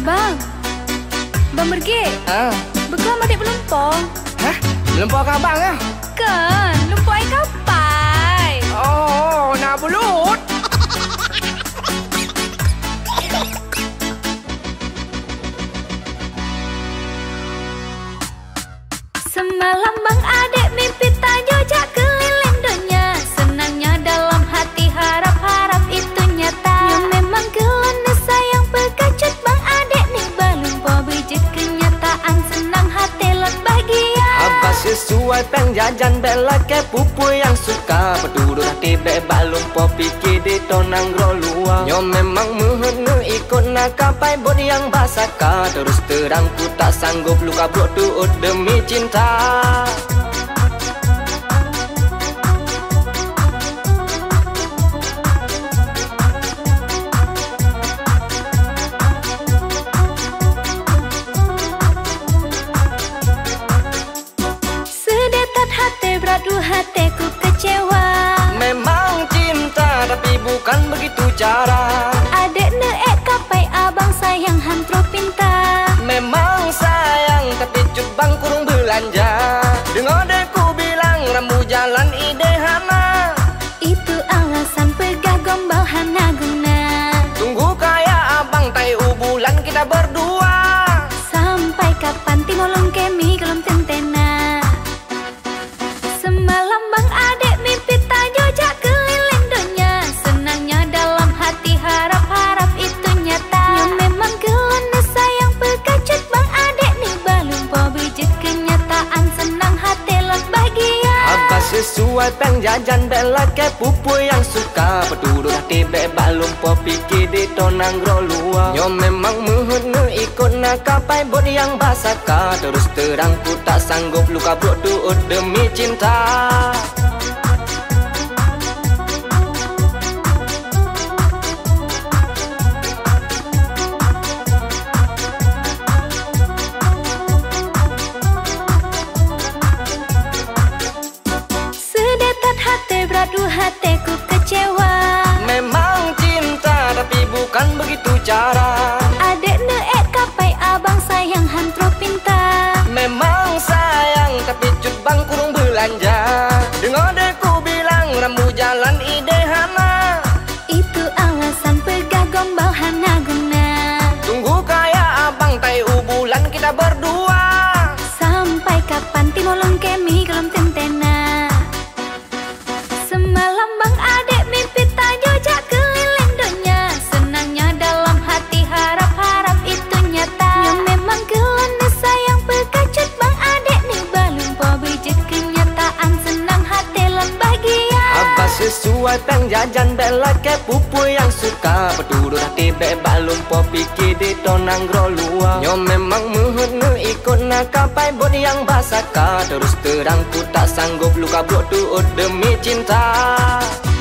Bang, bang Mergik. Bekam adik berlumpur. Hah? Berlumpur ke abang ke? Kan, lumpur air kapai. Oh, nak belut. Semalam bang adik mimpi tajojak keliling dunia. Senangnya dalam hati harap-harap itu nyata. Ya memang kelana sayang berkacut bang adik ni berlumpur biji kenyataan. Senang hati lot bahagia. Abah sesuai peng jajan bela ke pupu yang suka. Peduduk hati bebak lumpur fikir di tonang grolua. Yo memang menghenu ikut nak kapai bot yang basaka. Terus terang ku tak sanggup luka blok tuut demi cinta. Sedetat hati beradu hatiku kecewa. Memang cinta tapi bukan begitu cara. Adik neek kapai abang sayang hantro pinta. Memang sayang tapi cubang kurung belanja. Dengar deku bilang rambu jalan ide hana. Itu alasan pegah gombal hana guna. Tunggu kaya abang tai bulan kita berdua. Sampai kapan timolong kemi kelom tentena. Semalam bang adik mimpi tajojak keliling dunia. Senangnya dalam hati harap-harap itu nyata. Ya memang kelana sayang berkacut bang adik ni berlumpur biji kenyataan. Senang hati lot bahagia. Abah sesuai peng jajan bela ke pupu yang suka. Peduduk hati bebak lumpur fikir di tonang grolua. Yo memang menghenu ikut nak kapai bot yang basaka. Terus terang ku tak sanggup luka blok tuut demi cinta. Sedetat hati beradu hatiku kecewa. Memang cinta tapi bukan begitu cara. Adik neek kapai abang sayang hantro pinta. Memang sayang tapi cubang kurung belanja. Dengar deku bilang rambu jalan ide hana. Itu alasan pegah gombal hana guna. Tunggu kaya abang tai bulan kita berdua. Sampai kapan timolong kemi kelom tentena. Semalam bang adik mimpi tajojak keliling dunia. Senangnya dalam hati harap-harap itu nyata. Ya memang kelana sayang berkacut bang adik ni berlumpur biji kenyataan. Senang hati lot bahagia. Abah sesuai peng jajan bela ke pupu yang suka. Peduduk hati bebak lumpur fikir di tonang grolua. Yo memang menghenu ikut nak kapai bot yang basaka. Terus terang ku tak sanggup luka blok tuut demi cinta.